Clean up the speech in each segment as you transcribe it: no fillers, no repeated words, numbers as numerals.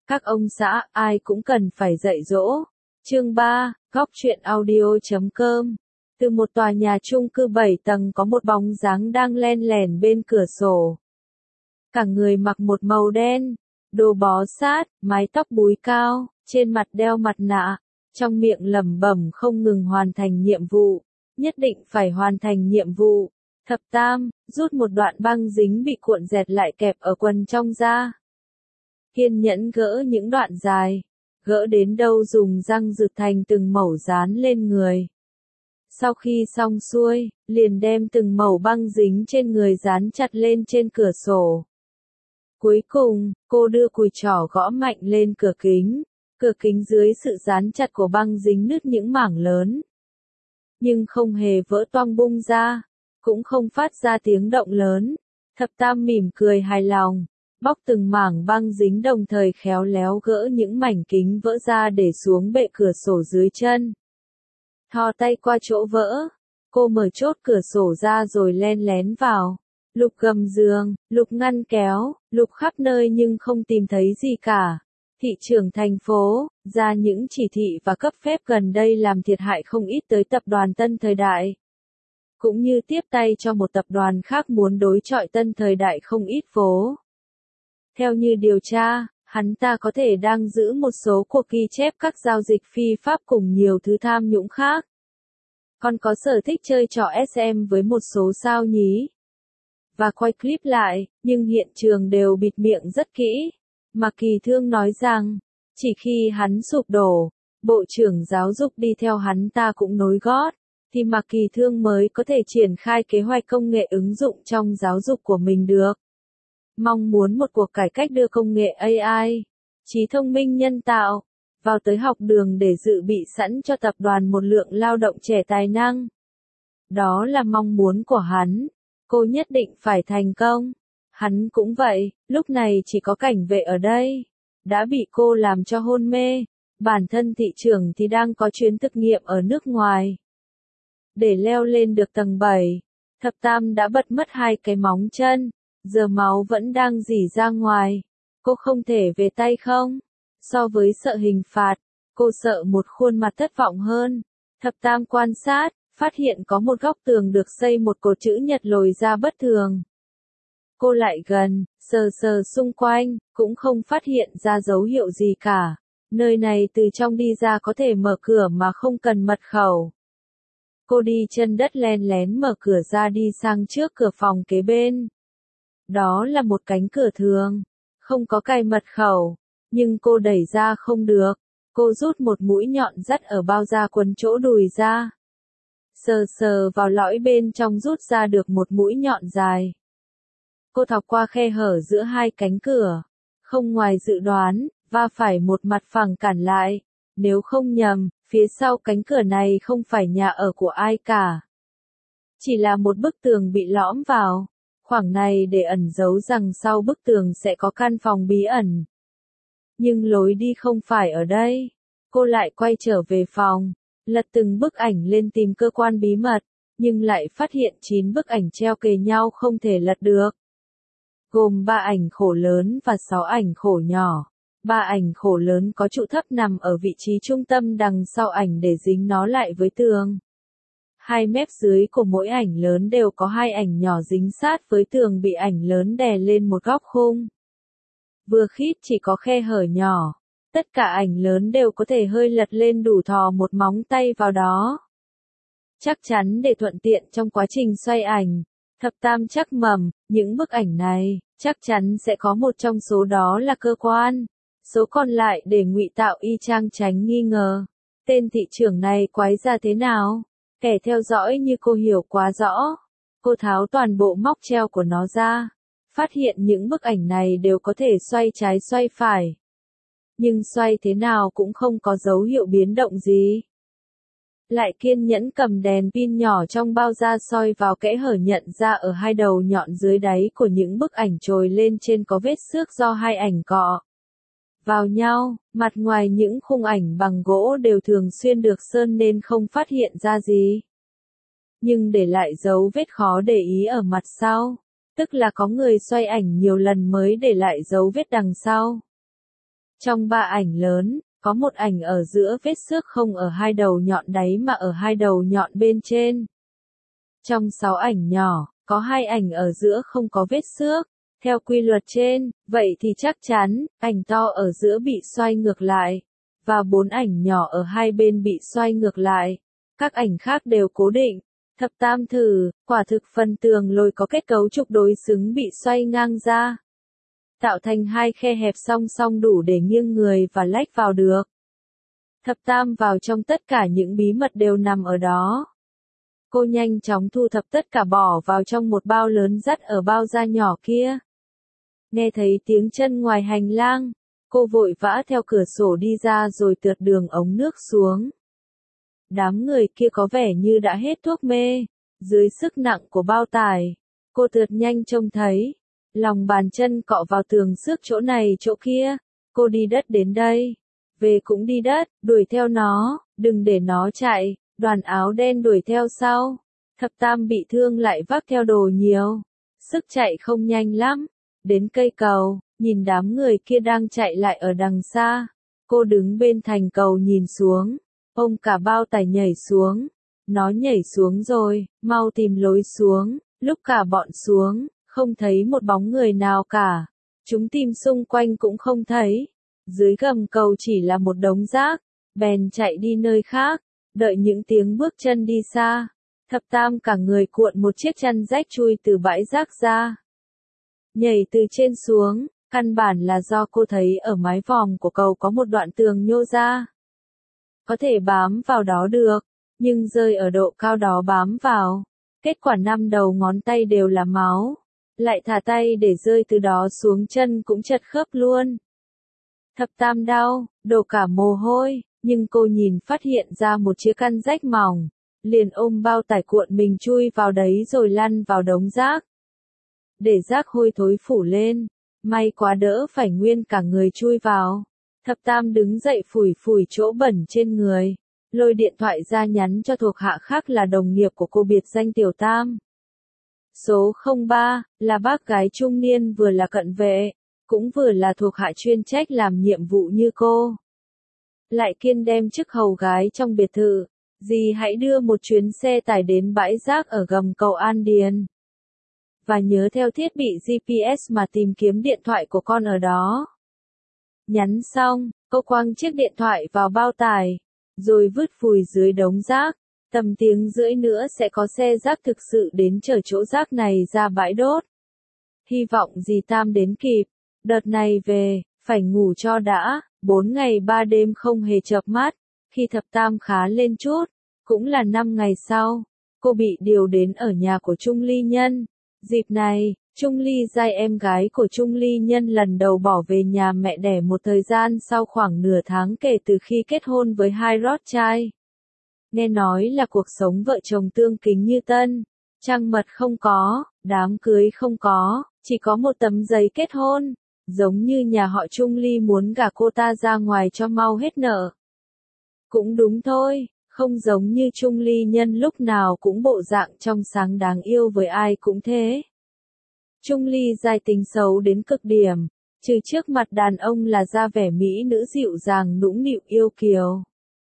Các ông xã, ai cũng cần phải dạy dỗ. Chương 3, Góc truyện audio.com. Từ một tòa nhà chung cư 7 tầng có một bóng dáng đang len lẻn bên cửa sổ. Cả người mặc một màu đen, đồ bó sát, mái tóc búi cao, trên mặt đeo mặt nạ, trong miệng lẩm bẩm không ngừng hoàn thành nhiệm vụ, nhất định phải hoàn thành nhiệm vụ. Thập Tam, rút một đoạn băng dính bị cuộn dẹt lại kẹp ở quần trong ra. Kiên nhẫn gỡ những đoạn dài, gỡ đến đâu dùng răng rực thành từng mẩu dán lên người. Sau khi xong xuôi, liền đem từng mẩu băng dính trên người dán chặt lên trên cửa sổ. Cuối cùng, cô đưa cùi trỏ gõ mạnh lên cửa kính dưới sự dán chặt của băng dính nứt những mảng lớn. Nhưng không hề vỡ toang bung ra, cũng không phát ra tiếng động lớn. Thập Tam mỉm cười hài lòng, bóc từng mảng băng dính đồng thời khéo léo gỡ những mảnh kính vỡ ra để xuống bệ cửa sổ dưới chân. Thò tay qua chỗ vỡ, cô mở chốt cửa sổ ra rồi len lén vào. Lục gầm giường, lục ngăn kéo, lục khắp nơi nhưng không tìm thấy gì cả. Thị trưởng thành phố, ra những chỉ thị và cấp phép gần đây làm thiệt hại không ít tới tập đoàn Tân Thời Đại. Cũng như tiếp tay cho một tập đoàn khác muốn đối chọi Tân Thời Đại không ít vố. Theo như điều tra, hắn ta có thể đang giữ một số cuộc ghi chép các giao dịch phi pháp cùng nhiều thứ tham nhũng khác. Còn có sở thích chơi trò SM với một số sao nhí. Và quay clip lại, nhưng hiện trường đều bịt miệng rất kỹ. Mạc Kỳ Thương nói rằng, chỉ khi hắn sụp đổ, Bộ trưởng Giáo dục đi theo hắn ta cũng nối gót, thì Mạc Kỳ Thương mới có thể triển khai kế hoạch công nghệ ứng dụng trong giáo dục của mình được. Mong muốn một cuộc cải cách đưa công nghệ AI, trí thông minh nhân tạo, vào tới học đường để dự bị sẵn cho tập đoàn một lượng lao động trẻ tài năng. Đó là mong muốn của hắn. Cô nhất định phải thành công. Hắn cũng vậy, lúc này chỉ có cảnh vệ ở đây. Đã bị cô làm cho hôn mê. Bản thân thị trưởng thì đang có chuyến thực nghiệm ở nước ngoài. Để leo lên được tầng 7, Thập Tam đã bật mất 2 cái móng chân. Giờ máu vẫn đang rỉ ra ngoài. Cô không thể về tay không? So với sợ hình phạt, cô sợ một khuôn mặt thất vọng hơn. Thập Tam quan sát, phát hiện có một góc tường được xây một cột chữ nhật lồi ra bất thường. Cô lại gần, sờ sờ xung quanh, cũng không phát hiện ra dấu hiệu gì cả. Nơi này từ trong đi ra có thể mở cửa mà không cần mật khẩu. Cô đi chân đất len lén mở cửa ra đi sang trước cửa phòng kế bên. Đó là một cánh cửa thường, không có cài mật khẩu, nhưng cô đẩy ra không được. Cô rút một mũi nhọn dắt ở bao da quấn chỗ đùi ra. Sờ sờ vào lõi bên trong rút ra được một mũi nhọn dài. Cô thọc qua khe hở giữa 2 cánh cửa. Không ngoài dự đoán, va phải một mặt phẳng cản lại. Nếu không nhầm, phía sau cánh cửa này không phải nhà ở của ai cả. Chỉ là một bức tường bị lõm vào. Khoảng này để ẩn giấu rằng sau bức tường sẽ có căn phòng bí ẩn. Nhưng lối đi không phải ở đây. Cô lại quay trở về phòng. Lật từng bức ảnh lên tìm cơ quan bí mật, nhưng lại phát hiện 9 bức ảnh treo kề nhau không thể lật được. Gồm 3 ảnh khổ lớn và 6 ảnh khổ nhỏ. 3 ảnh khổ lớn có trụ thấp nằm ở vị trí trung tâm đằng sau ảnh để dính nó lại với tường. 2 mép dưới của mỗi ảnh lớn đều có 2 ảnh nhỏ dính sát với tường bị ảnh lớn đè lên một góc khung. Vừa khít chỉ có khe hở nhỏ. Tất cả ảnh lớn đều có thể hơi lật lên đủ thò một móng tay vào đó. Chắc chắn để thuận tiện trong quá trình xoay ảnh. Thập Tam chắc mẩm, những bức ảnh này, chắc chắn sẽ có một trong số đó là cơ quan. Số còn lại để ngụy tạo y chang tránh nghi ngờ. Tên thị trưởng này quái ra thế nào? Kẻ theo dõi như cô hiểu quá rõ. Cô tháo toàn bộ móc treo của nó ra. Phát hiện những bức ảnh này đều có thể xoay trái xoay phải. Nhưng xoay thế nào cũng không có dấu hiệu biến động gì. Lại kiên nhẫn cầm đèn pin nhỏ trong bao da soi vào kẽ hở nhận ra ở 2 đầu nhọn dưới đáy của những bức ảnh trồi lên trên có vết xước do 2 ảnh cọ vào nhau, mặt ngoài những khung ảnh bằng gỗ đều thường xuyên được sơn nên không phát hiện ra gì. Nhưng để lại dấu vết khó để ý ở mặt sau, tức là có người xoay ảnh nhiều lần mới để lại dấu vết đằng sau. Trong 3 ảnh lớn, có một ảnh ở giữa vết xước không ở hai đầu nhọn đáy mà ở hai đầu nhọn bên trên. Trong 6 ảnh nhỏ, có 2 ảnh ở giữa không có vết xước. Theo quy luật trên, vậy thì chắc chắn, ảnh to ở giữa bị xoay ngược lại, và 4 ảnh nhỏ ở hai bên bị xoay ngược lại. Các ảnh khác đều cố định. Thập tam thử, quả thực phần tường lồi có kết cấu trục đối xứng bị xoay ngang ra, tạo thành 2 khe hẹp song song đủ để nghiêng người và lách vào được. Thập tam vào trong tất cả những bí mật đều nằm ở đó. Cô nhanh chóng thu thập tất cả bỏ vào trong một bao lớn dắt ở bao da nhỏ kia. Nghe thấy tiếng chân ngoài hành lang, cô vội vã theo cửa sổ đi ra rồi tượt đường ống nước xuống. Đám người kia có vẻ như đã hết thuốc mê, dưới sức nặng của bao tải, cô tượt nhanh trông thấy, lòng bàn chân cọ vào tường xước chỗ này chỗ kia, cô đi đất đến đây, về cũng đi đất, đuổi theo nó, đừng để nó chạy, đoàn áo đen đuổi theo sau, thập tam bị thương lại vác theo đồ nhiều, sức chạy không nhanh lắm, đến cây cầu, nhìn đám người kia đang chạy lại ở đằng xa, cô đứng bên thành cầu nhìn xuống. Ôm cả bao tải nhảy xuống. Nó nhảy xuống rồi, mau tìm lối xuống. Lúc cả bọn xuống, không thấy một bóng người nào cả. Chúng tìm xung quanh cũng không thấy. Dưới gầm cầu chỉ là một đống rác. Bèn chạy đi nơi khác. Đợi những tiếng bước chân đi xa. Thập tam cả người cuộn một chiếc chăn rách chui từ bãi rác ra. Nhảy từ trên xuống, căn bản là do cô thấy ở mái vòm của cầu có một đoạn tường nhô ra. Có thể bám vào đó được, nhưng rơi ở độ cao đó bám vào. Kết quả 5 đầu ngón tay đều là máu. Lại thả tay để rơi từ đó xuống chân cũng chật khớp luôn. Thập tam đau, đổ cả mồ hôi, nhưng cô nhìn phát hiện ra một chiếc khăn rách mỏng. Liền ôm bao tải cuộn mình chui vào đấy rồi lăn vào đống rác. Để rác hôi thối phủ lên, may quá đỡ phải nguyên cả người chui vào. Thập tam đứng dậy phủi phủi chỗ bẩn trên người, lôi điện thoại ra nhắn cho thuộc hạ khác là đồng nghiệp của cô biệt danh Tiểu Tam. Số 03, là bác gái trung niên vừa là cận vệ, cũng vừa là thuộc hạ chuyên trách làm nhiệm vụ như cô. Lại kiên đem chức hầu gái trong biệt thự, dì hãy đưa một chuyến xe tải đến bãi rác ở gầm cầu An Điền. Và nhớ theo thiết bị GPS mà tìm kiếm điện thoại của con ở đó. Nhắn xong, cô quăng chiếc điện thoại vào bao tải, rồi vứt vùi dưới đống rác. Tầm tiếng rưỡi nữa sẽ có xe rác thực sự đến chở chỗ rác này ra bãi đốt. Hy vọng dì Tam đến kịp. Đợt này về, phải ngủ cho đã, 4 ngày 3 đêm không hề chợp mắt. Khi thập tam khá lên chút, cũng là 5 ngày sau, cô bị điều đến ở nhà của Trung Ly Nhân. Dịp này, Trung Ly Giai em gái của Trung Ly Nhân lần đầu bỏ về nhà mẹ đẻ một thời gian sau khoảng nửa tháng kể từ khi kết hôn với hai Rothschild. Nghe nói là cuộc sống vợ chồng tương kính như tân, trăng mật không có, đám cưới không có, chỉ có một tấm giấy kết hôn, giống như nhà họ Trung Ly muốn gả cô ta ra ngoài cho mau hết nợ. Cũng đúng thôi, không giống như Trung Ly Nhân lúc nào cũng bộ dạng trong sáng đáng yêu với ai cũng thế. Trung Ly Giai tính xấu đến cực điểm, trừ trước mặt đàn ông là ra vẻ mỹ nữ dịu dàng nũng nịu yêu kiều.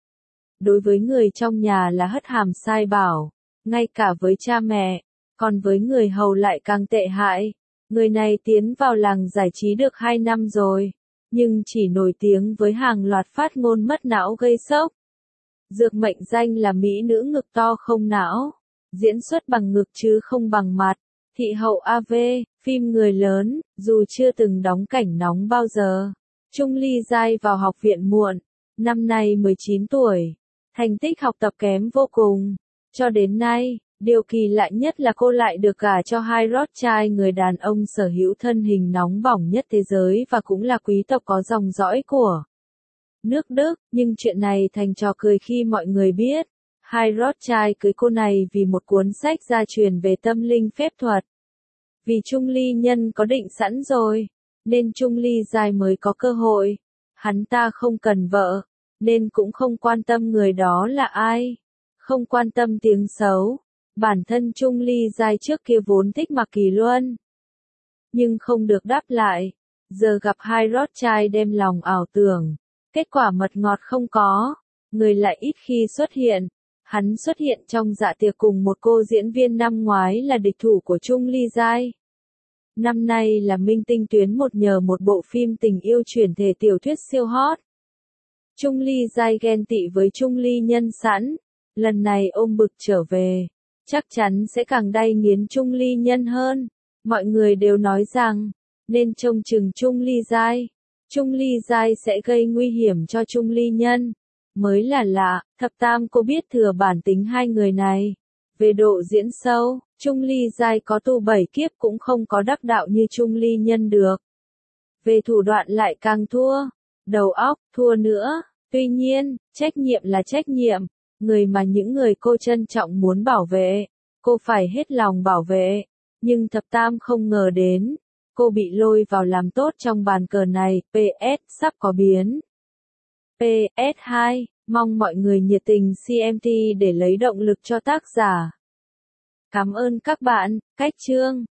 Đối với người trong nhà là hất hàm sai bảo, ngay cả với cha mẹ, còn với người hầu lại càng tệ hại. Người này tiến vào làng giải trí được 2 năm rồi, nhưng chỉ nổi tiếng với hàng loạt phát ngôn mất não gây sốc. Dược mệnh danh là mỹ nữ ngực to không não, diễn xuất bằng ngực chứ không bằng mặt. Thị hậu AV, phim người lớn, dù chưa từng đóng cảnh nóng bao giờ. Trung Ly Giai vào học viện muộn, năm nay 19 tuổi. Thành tích học tập kém vô cùng. Cho đến nay, điều kỳ lạ nhất là cô lại được gả cho hai Rothschild, người đàn ông sở hữu thân hình nóng bỏng nhất thế giới và cũng là quý tộc có dòng dõi của nước Đức. Nhưng chuyện này thành trò cười khi mọi người biết. Hai Rothschild cưới cô này vì một cuốn sách gia truyền về tâm linh phép thuật. Vì Trung Ly Nhân có định sẵn rồi, nên Trung Ly Giai mới có cơ hội. Hắn ta không cần vợ, nên cũng không quan tâm người đó là ai. Không quan tâm tiếng xấu. Bản thân Trung Ly Giai trước kia vốn thích Mạc Kỳ Luân, nhưng không được đáp lại. Giờ gặp hai Rothschild đem lòng ảo tưởng. Kết quả mật ngọt không có. Người lại ít khi xuất hiện. Hắn xuất hiện trong dạ tiệc cùng một cô diễn viên năm ngoái là địch thủ của Chung Ly Giai. Năm nay là minh tinh tuyến một nhờ một bộ phim tình yêu chuyển thể tiểu thuyết siêu hot. Chung Ly Giai ghen tị với Chung Ly Nhân sẵn. Lần này ôm bực trở về. Chắc chắn sẽ càng đay nghiến Chung Ly Nhân hơn. Mọi người đều nói rằng, nên trông chừng Chung Ly Giai. Chung Ly Giai sẽ gây nguy hiểm cho Chung Ly Nhân. Mới là lạ, thập tam cô biết thừa bản tính hai người này. Về độ diễn sâu, Chung Ly Giai có tu 7 kiếp cũng không có đắc đạo như Chung Ly Nhân được. Về thủ đoạn lại càng thua. Đầu óc, thua nữa. Tuy nhiên, trách nhiệm là trách nhiệm. Người mà những người cô trân trọng muốn bảo vệ. Cô phải hết lòng bảo vệ. Nhưng thập tam không ngờ đến. Cô bị lôi vào làm tốt trong bàn cờ này. PS sắp có biến. PS2, mong mọi người nhiệt tình CMT để lấy động lực cho tác giả. Cảm ơn các bạn, cách chương.